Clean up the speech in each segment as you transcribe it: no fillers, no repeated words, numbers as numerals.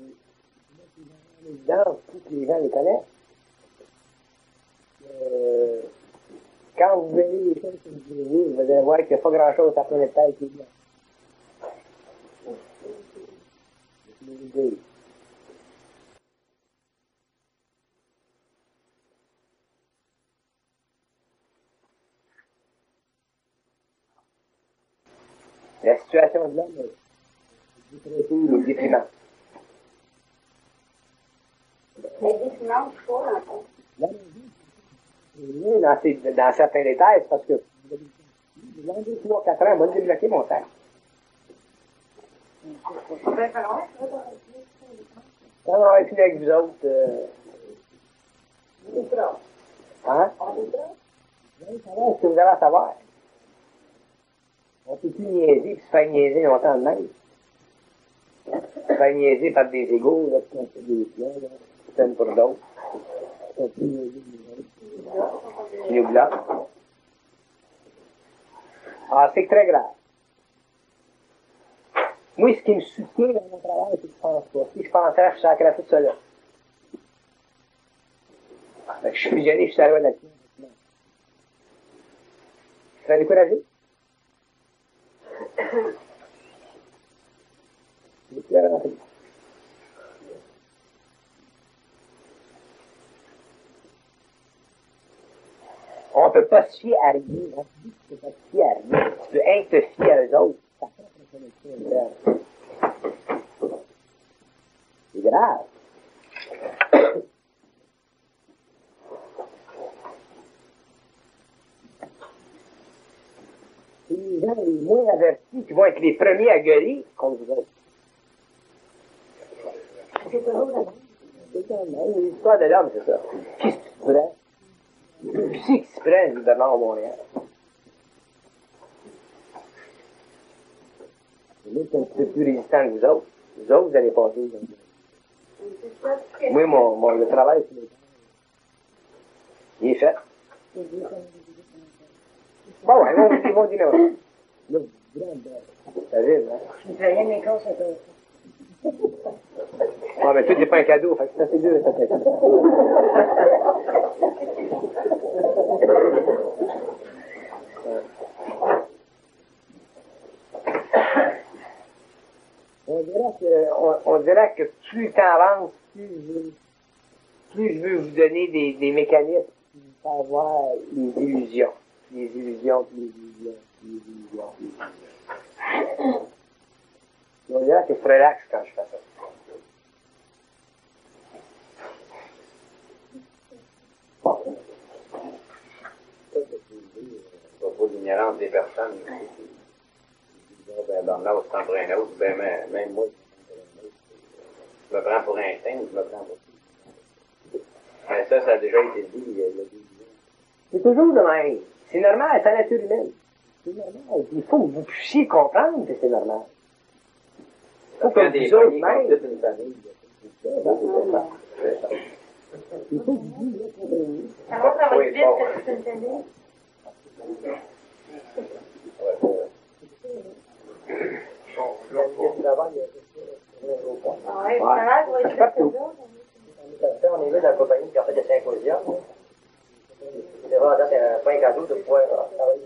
évident, tous les gens les connaissent. Quand vous verrez les choses que vous voyez, vous allez voir qu'il n'y a pas grand-chose à connaître avec les blancs. La situation de l'homme est déprimante. Mais déprimante, je crois, en fait. Dans certains détails, c'est parce que dans 2, 3, 4 ans, moi, j'ai débloqué mon temps. Quand on va être avec vous autres, hein? Vous allez savoir ce que vous allez savoir. On ne peut plus niaiser puis se faire niaiser longtemps de même. Se faire niaiser par des égaux, là, qui ont fait des plans, là, qui tiennent pour d'autres. On peut niaiser des autres. Qui nous bloquent. Ah, c'est très grave. Moi, ce qui me soutient dans mon travail, c'est que je pense pas. Si je pensais, je sacrais tout cela. Je suis fusionné, je suis arrivé là-dessus. Tu vas décourager? On ne peut pas se fier à rien. On dit que tu ne peux pas te fier à rien. Tu peux rien te fier à eux autres. C'est grave. C'est les gens les moins avertis qui vont être les premiers à gueuler contre vous autres. C'est toujours la même. C'est l'histoire de l'homme, c'est ça. Qu'est-ce que tu te prends? Qui c'est qui se prend, le Bernard Montréal? Lui, c'est un petit peu plus résistant que vous autres. Vous autres, vous allez passer. Moi, le travail, il est fait. Bon, ouais, ils vont dire non. Ça vise, hein? Je ne fais rien de mes causes, ça peut. Ouais, mais tout n'est pas un cadeau, fait que ça, c'est dur, ça, peut-être. On dirait que plus le temps avance, plus je veux vous donner des mécanismes pour avoir les illusions. Les illusions, puis les illusions, puis les illusions, puis les illusions. On dirait que je relaxe quand je fais ça. À propos de l'ignorance des personnes, ben, dans l'autre, prend pour un autre, ben, même moi, je me prends pour un saint, je me prends pour mais ça a déjà été dit. C'est toujours de même. C'est normal, c'est la nature humaine. C'est normal. Il faut que vous puissiez comprendre que c'est normal. Il faut que vous autres même. Toute une famille. Il faut que vous compreniez. Ça va travailler vite que toute une famille. Ouais, ça va être vite. On est là dans la compagnie qui a fait des symposiums. C'est vrai, c'est pas un cadeau de pouvoir travailler.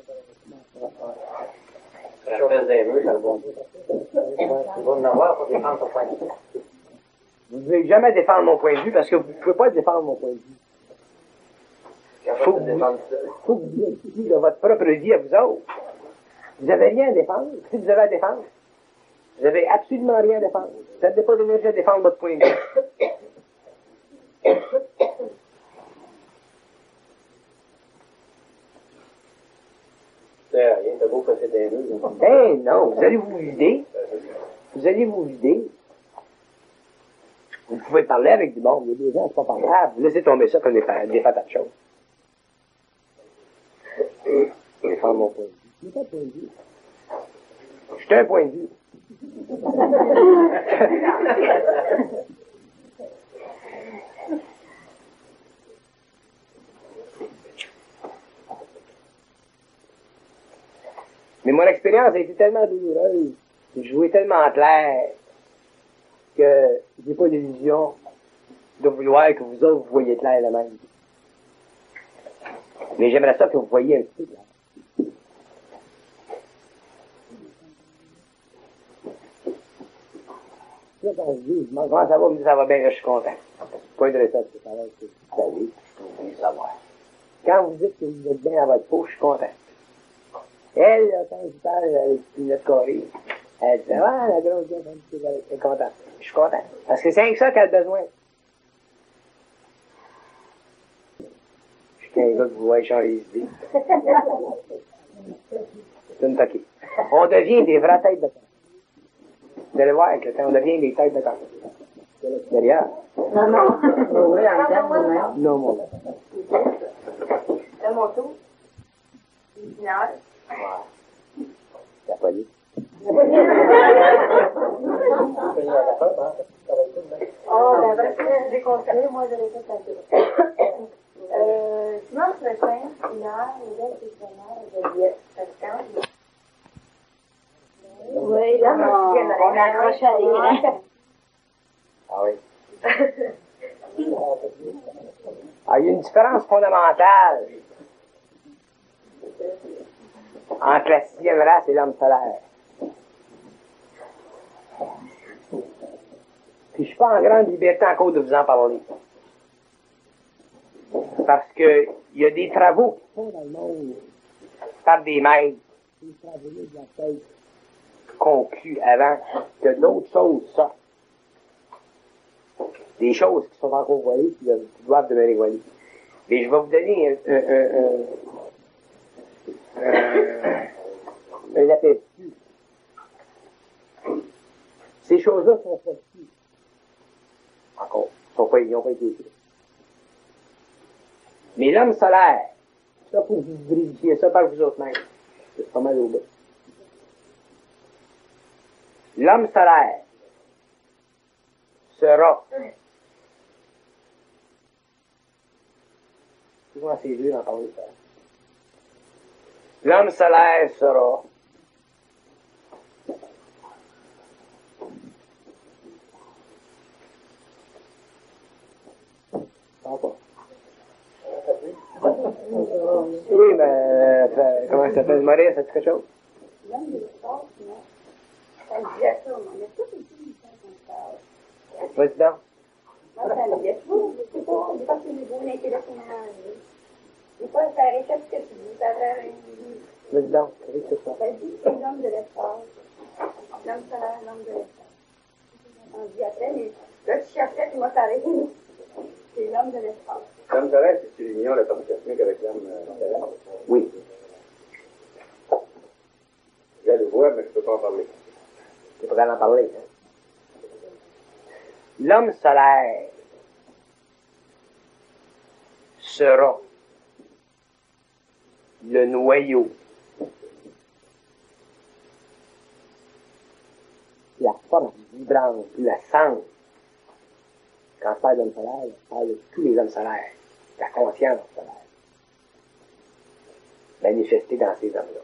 Ça fait des murs, ça va. Il va en avoir pour défendre son point de vue. Vous ne pouvez jamais défendre mon point de vue parce que vous ne pouvez pas défendre mon point de vue. Il faut que vous vérifiez de votre propre vie à vous autres. Vous n'avez rien à défendre. Si vous avez à défendre, vous n'avez absolument rien à défendre. Vous n'avez pas d'énergie à défendre votre point de vue. C'est rien, t'as beau passer des murs. Eh non, vous allez vous vider. Vous allez vous vider. Vous pouvez parler avec du monde. Il y a des gens, c'est pas grave. Vous laissez tomber ça comme des patates chaudes. Défendre mon point de vue. Je n'ai pas de point de vue. Je suis un point de vue. Mais mon expérience a été tellement douloureuse. J'ai joué tellement clair. que j'ai pas l'illusion de vouloir que vous autres, vous voyez clair le même. Mais j'aimerais ça que vous voyiez un petit peu clair. Là, quand je dis, comment ça va, me dit, ça va bien, là, je suis content. Pas intéressant, c'est ça va, c'est ça, oui, je trouve bien savoir. Quand vous dites que vous êtes bien à votre peau, je suis content. Elle, là, quand je parle, avec une lunettes carrées, elle dit, ah, la grosse gueule, elle est contente. Je suis content. Parce que c'est rien que ça qu'elle a besoin. Je suis qu'un gars que vous voyez changer les idées. C'est une toquée. On devient des vraies têtes de cancer. Vous allez voir, avec le temps, on devient des têtes de cancer. De l'extérieur. Non, non. Oui, en dedans, moi-même. Non, mon gars. C'est mon tour. Une heure. T'as pas dit. Oh, ben, parce que j'ai conseillé, moi, je l'ai fait à deux. Dimanche prochain, une heure, il est questionnaire de diète. Oui, là, on accroche à des Ah oui. Ah, il y a une différence fondamentale entre la 6e race et l'homme solaire. Puis je suis pas en grande liberté encore de vous en parler. Parce que il y a des travaux qui sont dans le monde par des maîtres, des travaux de la tête conclus avant que d'autres choses sortent. Des choses qui sont encore voilées, qui doivent demeurer voilées. Mais je vais vous donner un aperçu. Ces choses-là sont pas ici. Encore. Ils n'ont pas été écrits. Mais l'homme solaire, ça, faut que vous vérifiez ça par vous autres mêmes. C'est pas mal au bout. L'homme solaire sera. Souvent, c'est dur d'en parler ça. L'homme solaire sera. Pas. Oui, mais comment ça s'appelle, Maurice, c'est quelque chose? L'homme de l'espace, non. Ça me disait ça, mais on a tous été une fois comme ça. Vas-y donc. Moi, ça me disait, je sais pas, des fois, c'est beau, l'intellectuellement. Des fois, ça réchappe ce que tu dis, ça va. Vas-y donc, oui, c'est ça. Ça dit, c'est l'homme de l'espace. L'homme solaire, l'homme de l'espace. On dit après, mais là, tu cherchais, puis moi, ça arrive. C'est l'homme de l'espace. L'homme solaire, c'est l'union de l'atome cosmique avec l'homme solaire. Oui. Je le vois, mais je ne peux pas en parler. Tu pourrais en parler. Hein? L'homme solaire sera le noyau, la force vibrante, la sens. Quand je parle d'homme solaire, je parle de tous les hommes solaires, la conscience solaire, manifestée dans ces hommes-là.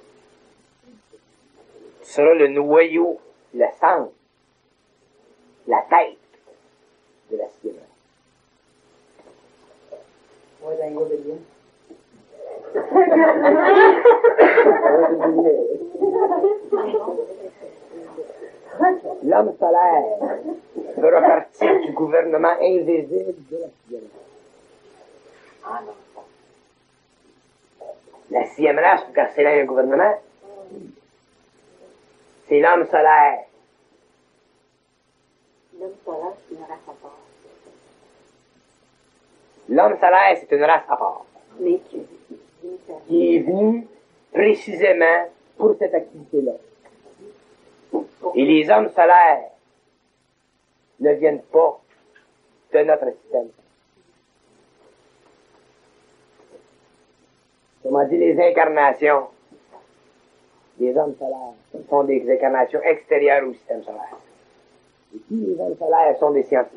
Ce sera le noyau, le sens, la tête de la cible. Moi, j'ai un gros de L'homme solaire fera partie du gouvernement invisible de la sixième race. La sixième race, car c'est là un gouvernement, c'est l'homme solaire. L'homme solaire, c'est une race à part. L'homme solaire, c'est une race à part, Mais qui est venue précisément pour cette activité-là. Et les hommes solaires ne viennent pas de notre système. Comment dit, les incarnations des hommes solaires sont des incarnations extérieures au système solaire. Et tous les hommes solaires sont des scientifiques.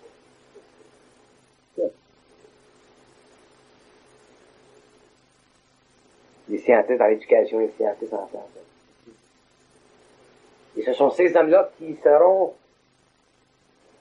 Des scientifiques dans l'éducation et des scientifiques en sciences. Et ce sont ces hommes-là qui seront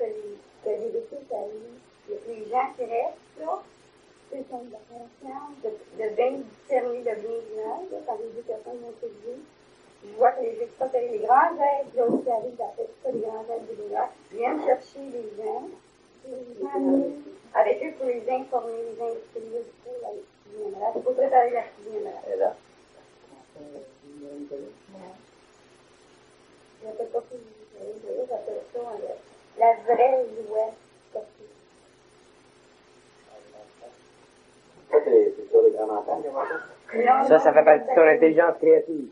que les décès arrivent, il y a les gens qui restent, là, ceux qui ont de la conscience, de bien discerner le bien du mal, là, quand les deux personnes vont s'élever. Je vois que les extraterrestres, les grands êtres, là, qui arrivent, d'après ça, les grands êtres de l'univers, viennent chercher les gens, avec eux pour les informer, les instruire, pour la viendra. C'est pour préparer la qui viendra. Et là. J'appelle pas plus j'appelle ça la vraie loi. Ça, c'est sur les grands montagnes, Ça fait partie de ton intelligence créative.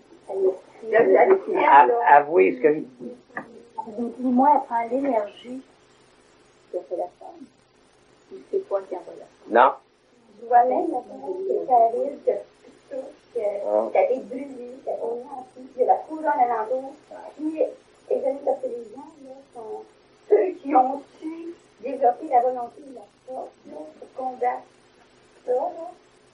Avouez ce que je dis. Dis-moi, elle prend l'énergie que fait la femme. C'est toi qui envoie la femme. Non. Je vois même la femme qui arrive, qui a été brûlée, qui a été nantie, il y a la couronne alentour. Puis, et venez parce que les gens, là, sont ceux qui ont su développer la volonté de la force, là, pour combattre ça, là.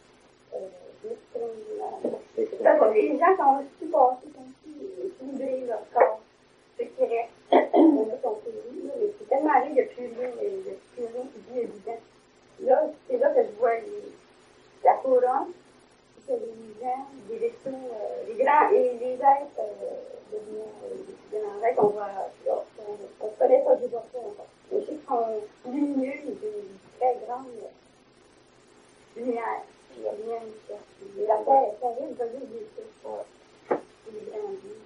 Les gens qui ont su passer comme si, équilibrer leur corps, ceux qui restent, sont payés, mais c'est tellement arrivé de plus rien qui dit évident. Là, c'est là que je vois la couronne, que les gens, des vaisseaux, les grands et les êtres de lumière, qu'on voit là, on ne connaît pas des morceaux encore. Mais je sais qu'ils sont lumineux et des très grandes lumières. Il y a rien à chercher. Et la terre, ça risque de vivre des choses. Les grands vies.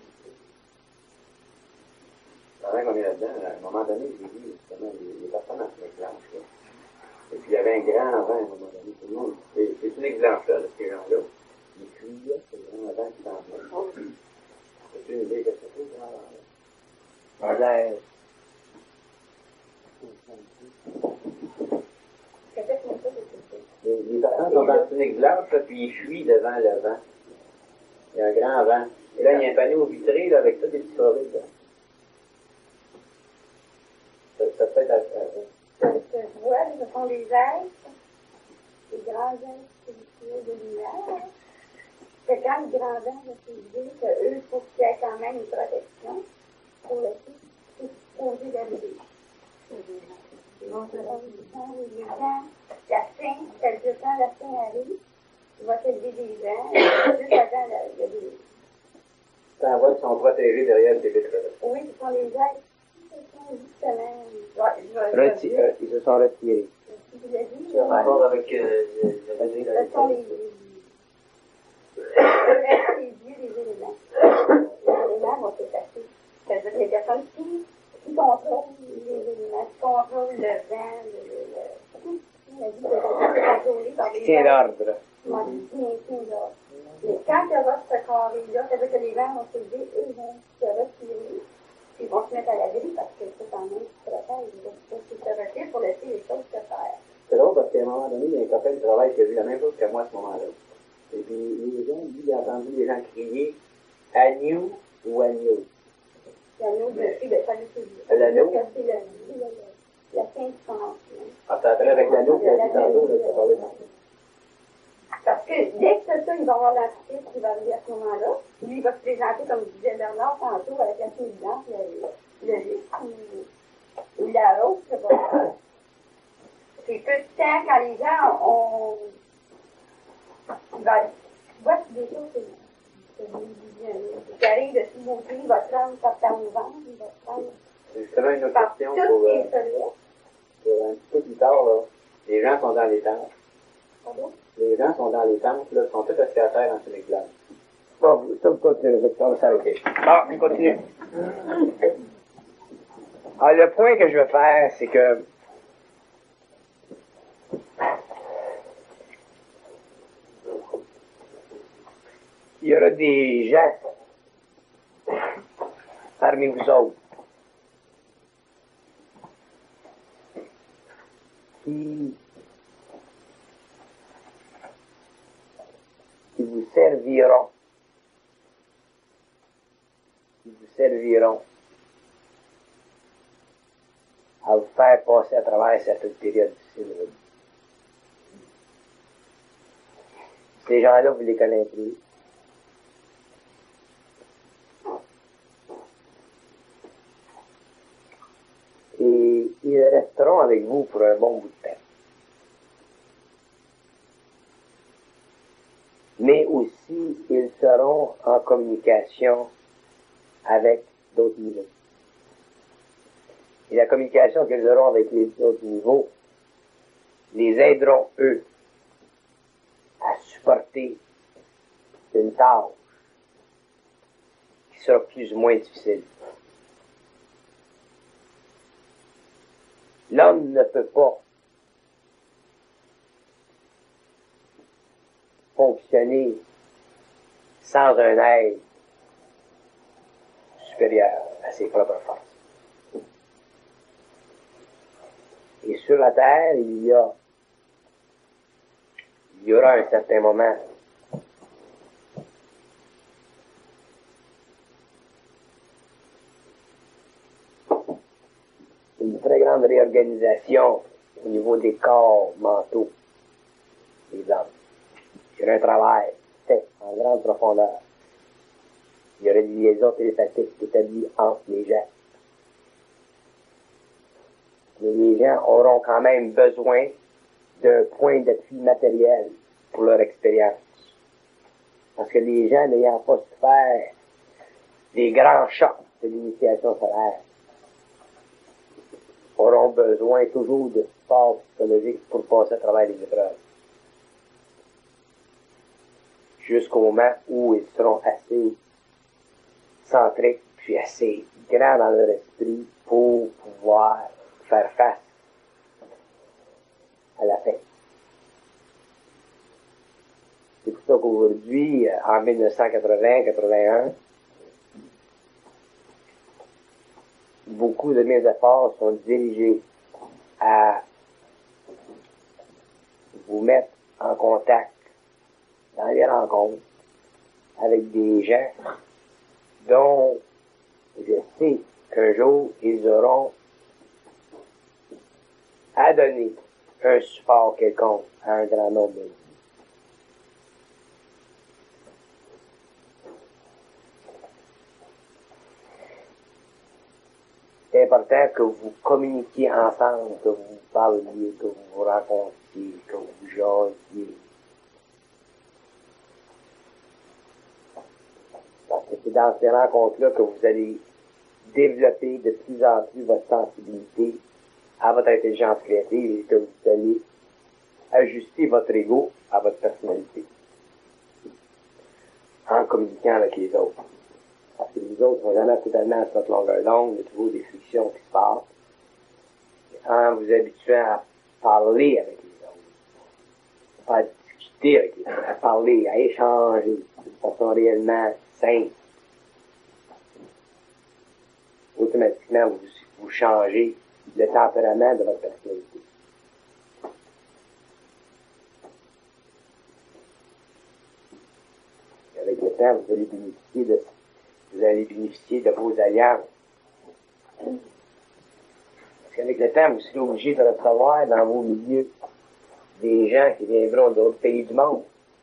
Pendant qu'on est là-dedans, à un moment donné, j'ai vu justement les personnes en fenêtre blanche. Là. Et puis il y avait un grand vent à un moment donné. Tout le monde, c'est une blanche là, ces gens-là. Ils criaient, c'est un grand vent qui s'en venait. C'est une idée que c'est tout grand vent là. Les personnes sont en tunique blanche, là, puis ils fuient devant le vent. Il y a un grand vent. Et là, il y a un panneau vitré là, avec ça, des petits forêts dedans. Ça peut être Ce que je vois, ce sont les êtres, les grands êtres spirituels de lumière. Que quand le grand vent va s'élever, qu'eux, il faut qu'il y ait quand même une protection pour le fils, c'est supposé d'arriver. Ils vont se rendre les gens, la fin, quelque temps, la fin arrive, il va s'élever des gens, et juste avant, il y a des... ça voit qu'ils sont protégés derrière ces vitres-là. Oui, ce sont les êtres qui sont justement... Ils se sont retirés. Vous l'avez dit, C'est en rapport avec ce sont les dieux des éléments. Les éléments vont s'effacer. C'est-à-dire que les personnes qui contrôlent les éléments, qui contrôlent le vent, tout la vie de la contrôlée par les Tiens l'ordre. Tient l'ordre. Mais quand il y aura ce carré-là, c'est-à-dire que les vents vont s'élever, eux vont se retirer. Ils vont se mettre à l'abri parce que c'est quand même qui protège. Ils vont se retirer pour laisser les choses se faire. C'est drôle parce qu'à un moment donné, il y a un copain de travail qui a vu la même chose que moi à ce moment-là. Et puis, les gens, lui, il a entendu les gens crier « Agnew » ou « Agnew ». L'anneau de fille de salut L'anneau? C'est la fin du sang. Ah, ça après avec l'anneau qui a dit tantôt, là, ça parlait de Parce que dès que c'est ça, il va avoir l'artiste qui va arriver à ce moment-là. Lui, il va se présenter, comme disait Bernard tantôt, avec la fille blanche, le lit, ou la rose, c'est bon. Puis peu de temps, quand les gens ont... Il va voir des choses qui arrivent de sous beauté, il va prendre par temps au ventre, il va prendre... C'est justement une autre par question toutes pour les soleils. un petit peu plus tard. Là. Les gens sont dans les temples. Pardon? Les gens sont dans les temples, là, sont tous assis à terre en tunique blanche. Bon, ça, vous continuez, Victor, ça, ok. Bon, on continue. Alors, le point que je veux faire, c'est que il y aura des gens parmi vous autres qui vous serviront à vous faire passer à travers cette période difficile. Ces gens-là, vous les connaîtrez. Et seront avec vous pour un bon bout de temps. Mais aussi, ils seront en communication avec d'autres niveaux. Et la communication qu'ils auront avec les autres niveaux les aideront, eux, à supporter une tâche qui sera plus ou moins difficile. L'homme ne peut pas fonctionner sans un aide supérieur à ses propres forces. Et sur la terre, il y aura un certain moment une très grande réorganisation au niveau des corps mentaux des hommes. Il y aura un travail fait en grande profondeur. Il y aura des liaisons télépathiques établies entre les gens. Mais les gens auront quand même besoin d'un point d'appui matériel pour leur expérience. Parce que les gens n'ayant pas souffert des grands chocs de l'initiation solaire auront besoin toujours de support psychologique pour passer à travers les épreuves. Jusqu'au moment où ils seront assez centriques puis assez grands dans leur esprit pour pouvoir faire face à la fin. C'est pour ça qu'aujourd'hui, en 1980-81, beaucoup de mes efforts sont dirigés à vous mettre en contact dans les rencontres avec des gens dont je sais qu'un jour ils auront à donner un support quelconque à un grand nombre de vie. C'est important que vous communiquiez ensemble, que vous parliez, que vous vous rencontriez, que vous jasiez. Parce que c'est dans ces rencontres-là que vous allez développer de plus en plus votre sensibilité à votre intelligence créative et que vous allez ajuster votre ego à votre personnalité en communiquant avec les autres. Parce que les autres ne sont jamais totalement à cette longueur d'onde, il y a toujours des frictions qui se passent. Et en vous habituant à parler avec les autres, pas à discuter avec les autres, à parler, à échanger de façon réellement simple, automatiquement vous changez le tempérament de votre personnalité. Et avec le temps, vous allez bénéficier de vos alliances. Parce qu'avec le temps, vous serez obligé de recevoir dans vos milieux des gens qui viendront d'autres pays du monde.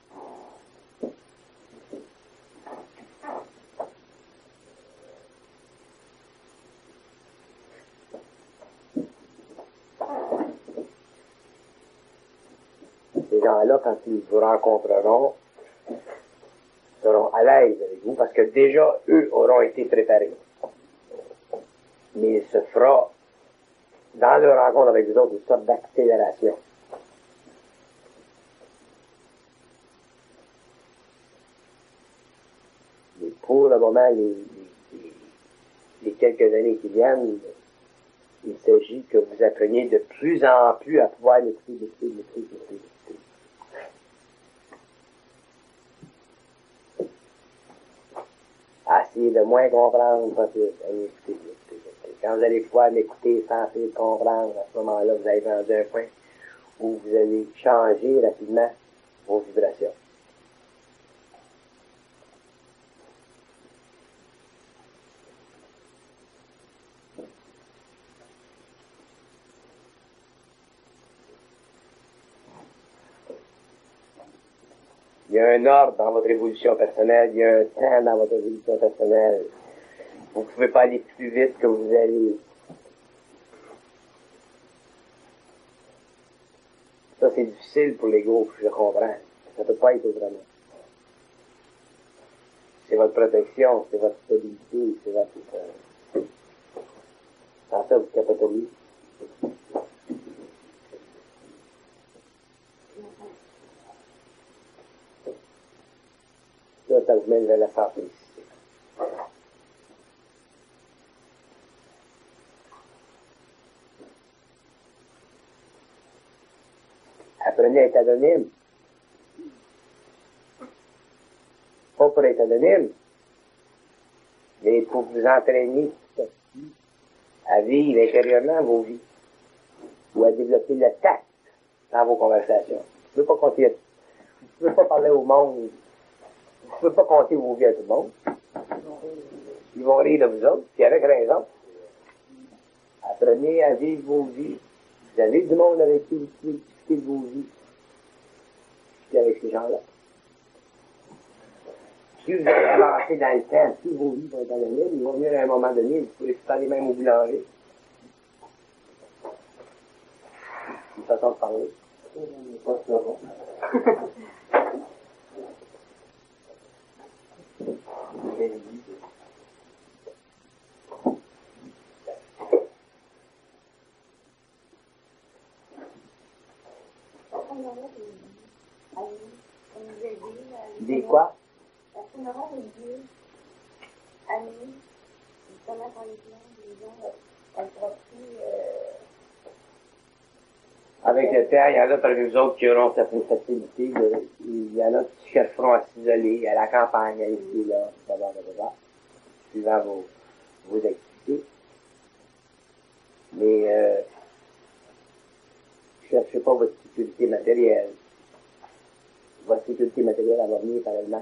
Ces gens-là, quand ils vous rencontreront, seront à l'aise avec vous parce que déjà, eux auront été préparés. Mais il se fera, dans leur rencontre avec les autres, une sorte d'accélération. Mais pour le moment, les quelques années qui viennent, il s'agit que vous appreniez de plus en plus à pouvoir l'écouter. Essayez de moins comprendre possible. Écoutez. Quand vous allez pouvoir m'écouter sans essayer de comprendre, à ce moment-là, vous allez rendu un point où vous allez changer rapidement vos vibrations. Il y a un ordre dans votre évolution personnelle, il y a un temps dans votre évolution personnelle. Vous ne pouvez pas aller plus vite que vous allez. Ça, c'est difficile pour l'ego, je comprends. Ça peut pas être autrement. C'est votre protection, c'est votre stabilité, c'est votre... Sans ça, vous capitalisez. Là, ça vous mène vers la simplicité. Apprenez à être anonyme. Pas pour être anonyme, mais pour vous entraîner à vivre intérieurement vos vies ou à développer le tact dans vos conversations. Vous ne pouvez pas parler au monde, vous ne pouvez pas compter vos vies à tout le monde. Ils vont rire de vous autres, puis avec raison. Apprenez à vivre vos vies. Vous avez du monde avec qui vous pouvez discuter de vos vies. Puis avec ces gens-là. Si vous allez avancer dans le temps, si vos vies vont être anonymes, ils vont venir à un moment donné, vous pouvez se parler même au boulanger. Une façon de parler. Pas ça. Des quoi? La funéraire de Dieu, Annie, justement, quand les gens, elle sera plus... Avec le temps, il y en a parmi vous autres qui auront certaines facilités. Il y en a qui chercheront à s'isoler, à la campagne, à ici, là, suivant vos activités. Mais ne cherchez pas votre sécurité matérielle. Votre sécurité matérielle, elle va venir par elle-même.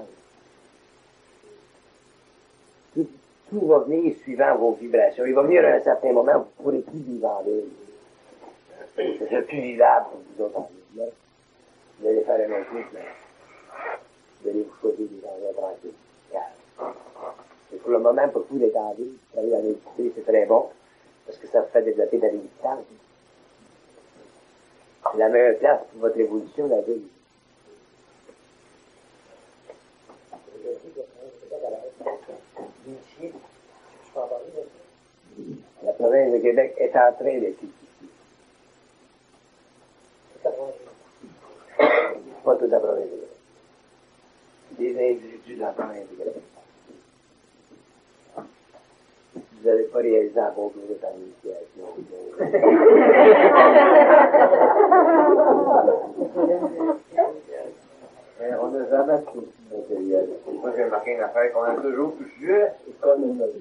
Tout va venir suivant vos vibrations. Il va venir à un certain moment où vous ne pourrez plus vivre en ville. Ce sera plus vivable pour vous autres en ville. Là. Vous allez faire un autre truc, mais vous allez vous choisir des endroits tranquilles. Et pour le moment, pour vous d'être en ville, travailler dans l'industrie, c'est très bon, parce que ça vous fait développer de la résistance. C'est la meilleure place pour votre évolution, la ville. La province de Québec est en train d'être ici. Pas toute la province de Québec. Des individus de la province de Québec. Vous n'avez pas réalisé encore que vous êtes en initiation. On n'a jamais tout matériel. Moi, j'ai remarqué une affaire qu'on a toujours juste comme une chose.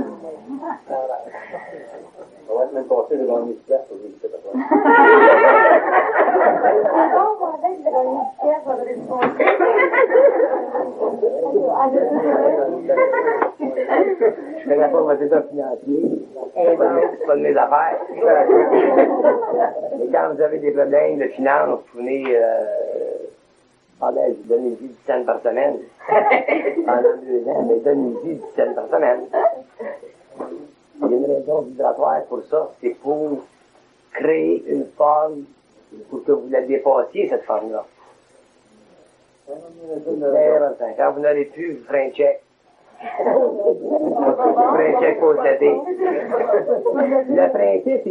On va même passer devant une place pour visiter la place. D'abord, on va être devant une pièce, on va répondre. Je connais pas votre état financier. C'est pas de mes affaires. Et quand vous avez des problèmes de finances, vous venez... je donne une vie de 10 cents par semaine. Pendant 2 ans, mais donne une vie de 10 cents par semaine. Il y a une raison vibratoire pour ça, c'est pour créer une forme, pour que vous la dépassiez, cette forme-là. Quand vous n'aurez plus, vous ferez un check. Vous ferez un check pour le dater. Le principe,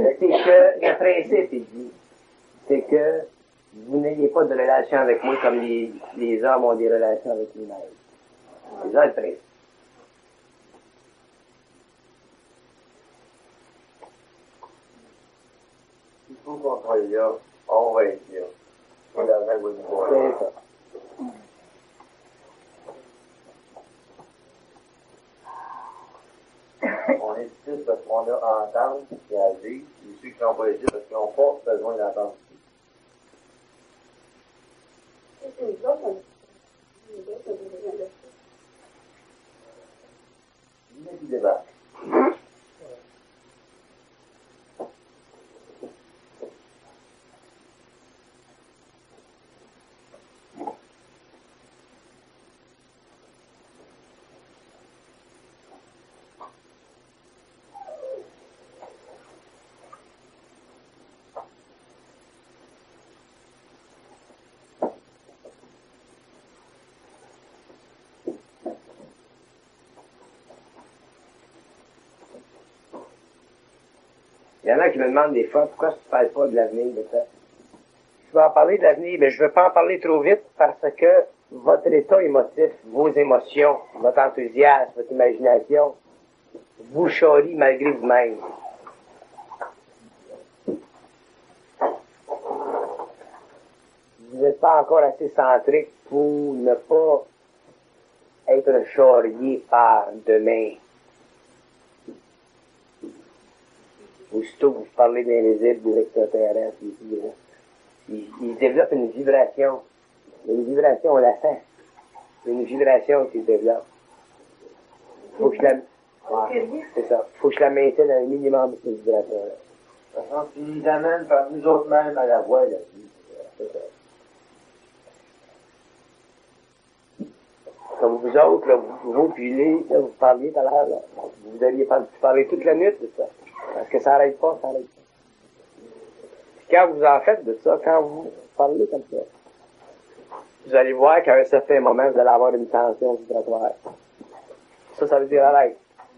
il dit, c'est que vous n'ayez pas de relation avec moi comme les hommes ont des relations avec les-mêmes. C'est ça le principe. Il faut qu'on soit là, on va être là. On a même une voix. C'est ça. On est ici parce qu'on a à entendre et à vivre, et ceux qui sont pas ici parce qu'ils n'ont pas besoin d'entendre. C'est une autre, on Il y a qui débarque. y en a qui me demandent des fois pourquoi tu ne parles pas de l'avenir de ça. Je vais en parler de l'avenir, mais je ne veux pas en parler trop vite parce que votre état émotif, vos émotions, votre enthousiasme, votre imagination, vous charrie malgré vous-même. Vous n'êtes pas encore assez centrique pour ne pas être charrié par demain. Aussitôt que vous parlez d'invisibles, des extraterrestres, ils développent une vibration. Une vibration, on la sent. Une vibration qui se développe. Faut que je la... C'est ça. Faut que je la maintienne à un minimum de cette vibration-là. De toute façon, ils nous amènent par nous autres mêmes à la voie, là. C'est ça. Comme vous autres, là, vous puis là, vous parliez tout à l'heure, là. Vous alliez parler toute la nuit de ça. Parce que ça n'arrête pas, ça n'arrête pas. Puis quand vous en faites de ça, quand vous parlez comme ça, vous allez voir qu'à un certain moment, vous allez avoir une tension vibratoire. Ça veut dire arrête.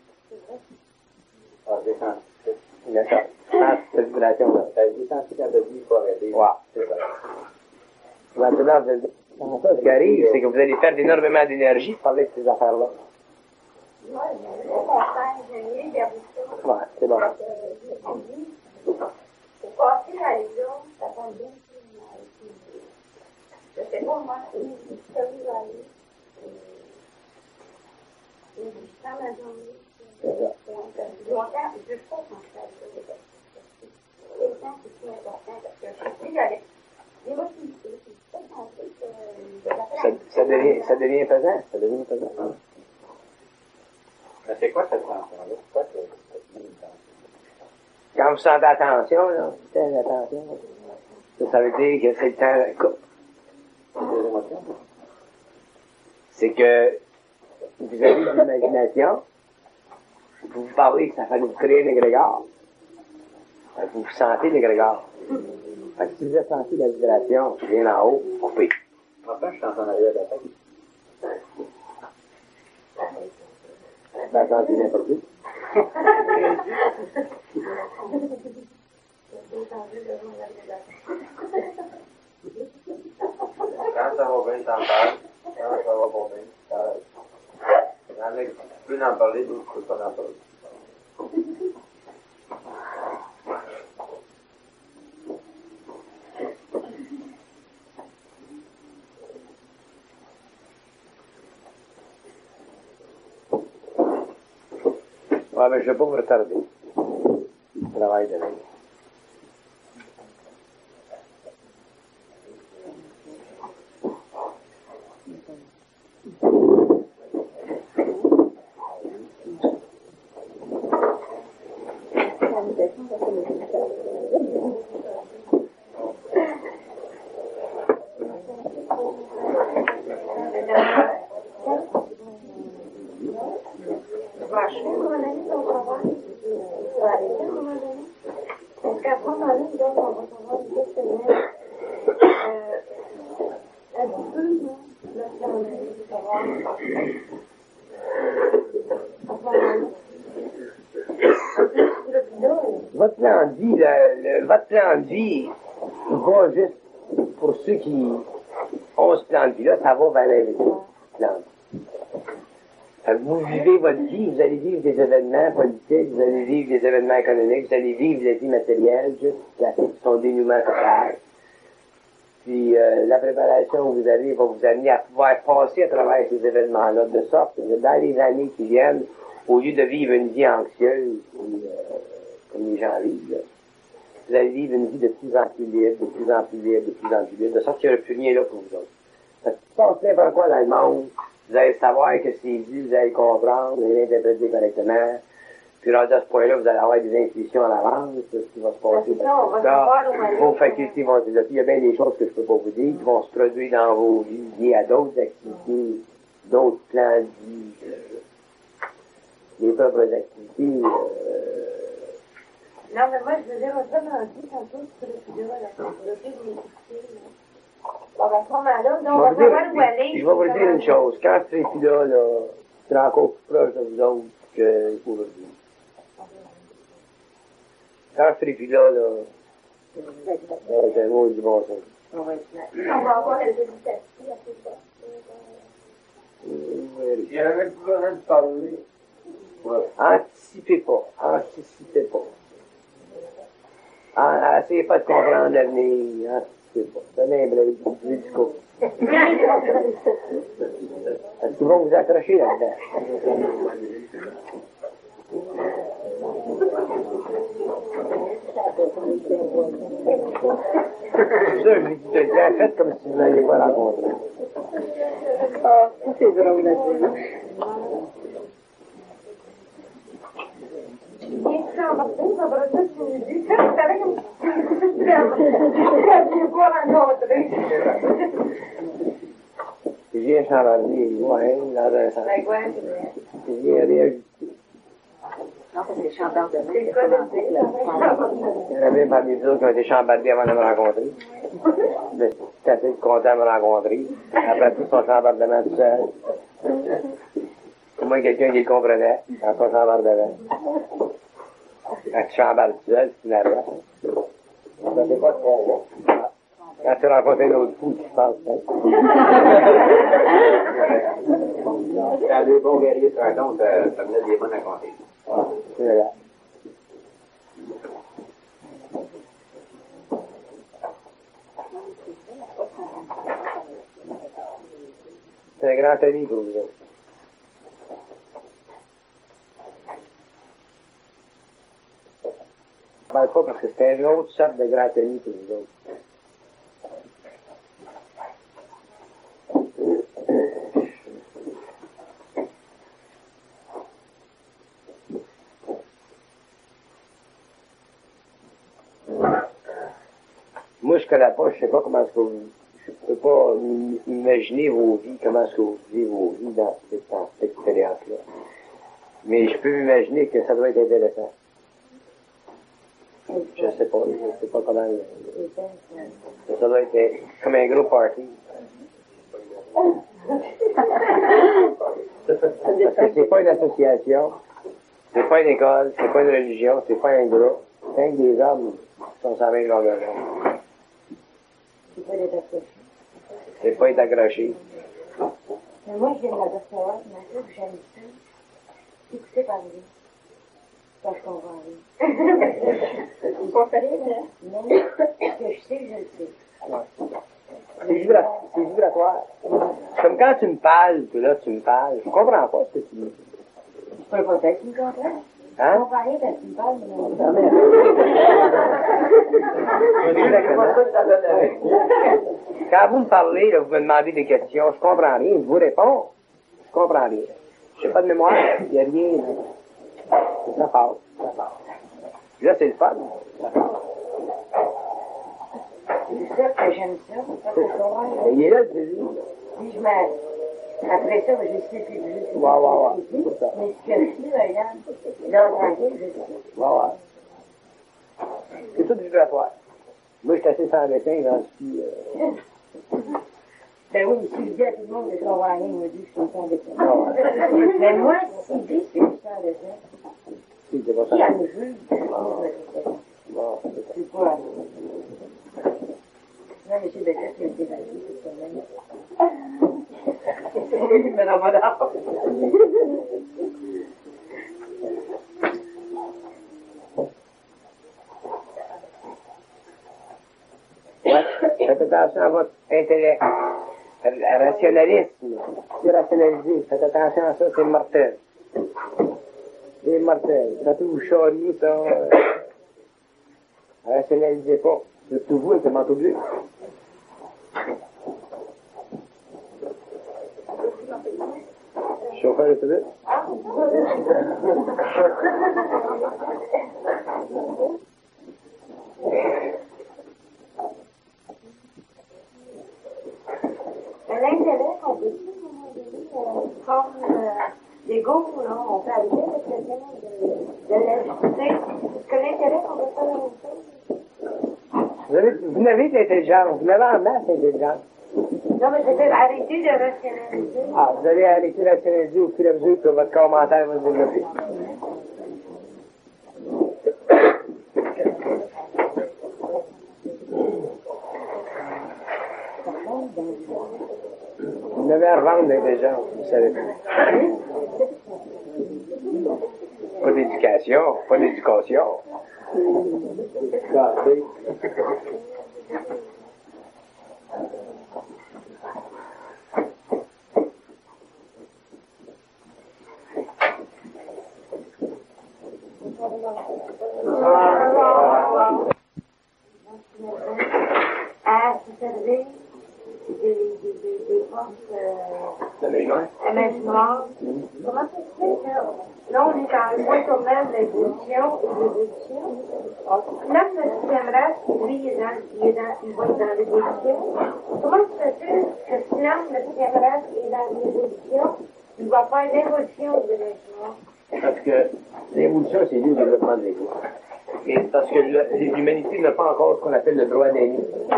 Ah, j'ai senti. D'accord. Sens cette vibration-là. J'ai senti quand t'as dit qu'il faut arrêter. Ouais, c'est ça. Maintenant, vous allez... Ce qui arrive, c'est que vous allez perdre énormément d'énergie pour parler de ces affaires-là. Moi, au contraire, j'aime bien garder ça. Ouais, c'est bon. Pour passer à là, ça tombe bien. Je sais pas, moi, ça vous aller. Je sens la journée. Longtemps, je ne veux pas penser à ça. C'est le temps qui est important parce que je sais qu'il y a l'émotivité. Ça devient pesant. Ça devient pesant. Mais c'est quoi cette tension-là? Pourquoi tu as mis une tension? Quand vous sentez attention, là, faites attention. Ça veut dire que c'est le temps. Des émotions? C'est que vous avez de l'imagination, vous parlez que ça fait vous créer un égrégore. Vous sentez l'égrégore. Fait que si vous avez senti la vibration qui vient en haut, coupez. Enfin, je suis en train d'arriver à la tête. Ben, sentez n'importe où. Quand ça va bien, t'en parles. Quand ça va pas bien, t'arrêtes. Il y en a qui peuvent en parler, d'autres qui ne peuvent pas en parler. Ouais, mais je ne vais pas vous retarder. Je travaille demain. Votre plan de vie, votre plan de vie va juste, pour ceux qui ont ce plan de vie-là, ça va vers l'invisible. Vous vivez votre vie, vous allez vivre des événements politiques, vous allez vivre des événements économiques, vous allez vivre des vies matérielles, jusqu'à son dénouement total. Puis la préparation que vous avez va vous amener à pouvoir passer à travers ces événements-là, de sorte que dans les années qui viennent, au lieu de vivre une vie anxieuse, comme les gens vivent, là, vous allez vivre une vie de plus en plus libre, de plus en plus libre, de plus en plus libre, de sorte qu'il n'y aura plus rien là pour vous autres. Parce que si vous passez n'importe quoi dans le monde, vous allez savoir que c'est dit, vous allez comprendre, vous allez l'interpréter correctement. Puis rendu à ce point-là, vous allez avoir des intuitions à l'avance, ce qui va se passer. Vos facultés vont se développer. Il y a bien des choses que je ne peux pas vous dire qui vont se produire dans vos vies liées à d'autres activités, d'autres plans de vie, des propres activités. Non, mais moi, je veux dire, on va dans vie tantôt, tu peux le dire, bon, ben, ce moment-là, on va savoir où aller. Je vais vous dire une chose. Quand tu es là, tu es encore plus proche de vous autres qu'aujourd'hui. Quand ce là, c'est un mot du bon sens. On va avoir la délicatie à ce temps. Il y avait besoin de parler. Anticipez pas. Essayez pas de comprendre l'avenir. Anticipez pas. Donnez un bref discours. Parce qu'ils vont vous accrocher là-dedans. Ça, je lui dis, tu as fait comme si vous n'alliez pas rencontrer. Ah, ça c'est drôle à dire. Bien chambré, ça va être tu me dis, ça, vous savez comme je n'ai pas rencontré. J'ai un chambardier, ouais, dans un sens. Ben, quoi, J'ai réajusté. Non, ça c'est les chambres de c'est main. quoi de dire? Il y en avait parmi les autres qui ont été chambardés avant de me rencontrer. Mais j'étais assez content de me rencontrer. Après tout, son chambardement tout seul. Au moins quelqu'un qui le comprenait quand son chambardement. Quand tu chambardes tout seul, c'est nerveux. Ça fait pas de problème. Quand tu rencontres un autre fou, tu penses, hein? Quand deux bons guerriers se rencontrent, ça me laisse des bonnes à compter. C'est là. C'est un grand ami pour vous autres. Je ne parle pas parce que c'est une autre sorte de grand ami pour vous autres. Moi, je connais pas, je sais pas comment est-ce que vous... Je peux pas imaginer vos vies, comment est-ce que vous vivez vos vies dans cette expérience-là. Mais je peux m'imaginer que ça doit être intéressant. Je sais pas comment... Ça doit être comme un gros party. Parce que c'est pas une association, c'est pas une école, c'est pas une religion, c'est pas un groupe. C'est que des hommes qui sont sans même longueur d'onde. C'est pas des accrochés. C'est pas être accroché. Mais moi, je viens de m'apercevoir, ma soeur, j'aime ça. Écouter parler. Quand je comprends rien. Vous comprenez, là? Non, ce que je sais, je le sais. C'est vibratoire. Comme quand tu me parles, puis là, tu me parles. Je comprends pas ce que tu dis. C'est pas le contexte qui me comprend. Je Hein? comprends rien quand tu me parles, mais non. Quand vous me parlez, là, vous me demandez des questions, je comprends rien, je vous réponds. Je comprends rien. Je n'ai pas de mémoire, il n'y a rien. Ça passe. Puis là, c'est le fun. Ça passe. C'est ça que j'aime ça. Parce que je comprends rien. Mais il est là, le plaisir. Puis je me... Après ça, je sais plus. Ouais. Mais ce que je suis, regarde, là, tranquille, je sais. Ouais. C'est tout vibratoire. Moi, je suis assis sans dessin, j'en suis... Ben oui, si je dis à tout le monde que je comprends rien, il me dit que je suis sans dessin. Non. Mais moi, s'il dit que je suis sans dessin, Si, c'est pas qui ça. a me juge, Non, c'est ça. c'est pas... Non, M. Becker, qui a été validé cette semaine. Oui, mais non, madame. Ouais. Faites attention à votre intellect. Rationalisme. C'est rationalisé. Faites attention à ça, c'est mortel. C'est mortel. Quand vous charriez ça, rationalisez pas. Surtout vous avec le manteau bleu. Chauffeur d'autobus. L'intérêt qu'on peut prendre des goûts, là, on peut aller avec quelqu'un de l'ajuster. Est-ce que l'intérêt qu'on peut faire la même chose? Vous n'avez de l'intelligence. Vous n'avez en masse d'intelligence. Non, mais je veux dire, arrêtez de rationaliser. Ah, vous allez arrêter de rationaliser au fur et à mesure que votre commentaire va se développer. Il avait à revendre des gens, vous savez. Pas d'éducation, pas d'éducation. À se servir des forces aménagements. Comment ça se fait que là, on est dans le point tournant de l'évolution et de l'évolution. Là, le système race, lui, il va être dans l'évolution. Comment ça se fait que sinon, le système race est dans l'évolution, il va faire l'évolution de l'évolution? Parce que l'évolution, c'est lié au développement de l'ego. Et parce que l'humanité n'a pas encore ce qu'on appelle le droit d'aimer.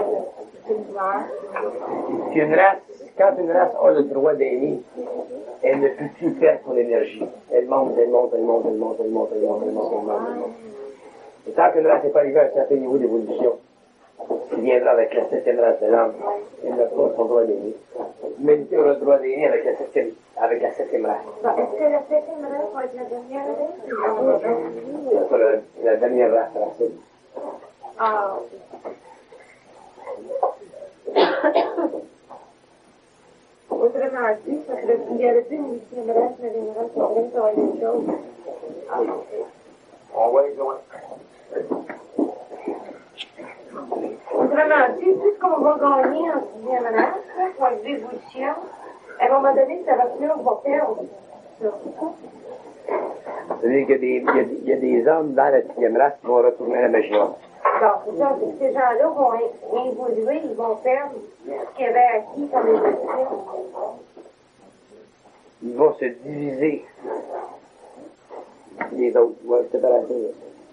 Quand une race a le droit d'aimer, elle ne peut plus perdre son énergie. Elle monte. Et tant qu'une race n'est pas arrivée à un certain niveau d'évolution, qui viendra avec la 7e race de l'homme, elle n'a pas son droit d'aimer. L'humanité aura le droit d'aimer avec la 7e race. Est-ce que la 7e race va être la dernière race? C'est la dernière race racine. Ah. Autrement dit, parce qu'il y avait plus une 8e race, mais une race qui vient sur la même chose. On va être loin. Autrement dit, tout ce qu'on va gagner en 6e race, point de vue évolution, à un moment donné, ça va finir, on va perdre. C'est-à-dire qu'il y a des hommes dans la 6e race qui vont retourner à la magie noire. Donc, c'est ça, c'est que ces gens-là vont évoluer, ils vont perdre ce qu'ils avaient acquis comme évolution. Ils vont se diviser. Les autres, c'est pas la chose.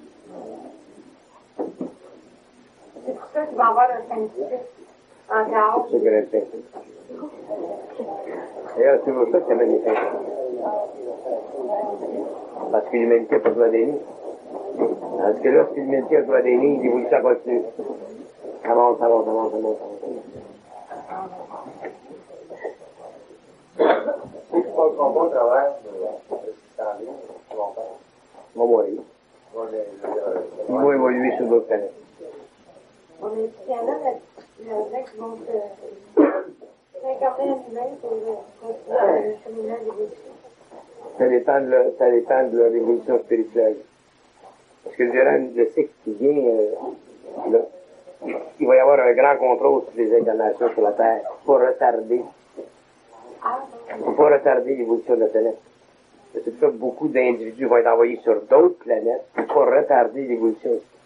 C'est pour ça qu'il va y avoir un syndicat encore. C'est ce que j'aime faire. D'ailleurs, c'est pour ça que ça magnifique. Parce que l'humanité n'a pas le droit d'aimer. Parce que lorsque l'humanité a le droit d'aimer, l'évolution continue. Ça monte. Ceux qui ne passeront pas au travers de ce temps-là, ils vont faire. On va mourir. Ils vont évoluer sur d'autres planètes. On est là, il y en a qui vont se s'incarner en humain pour continuer le cheminement d'évolution. Ça dépend de leur évolution spirituelle. Parce que durant le cycle qui vient, là, il va y avoir un grand contrôle sur les incarnations sur la Terre pour retarder l'évolution de la planète. C'est pour ça que beaucoup d'individus vont être envoyés sur d'autres planètes pour retarder l'évolution.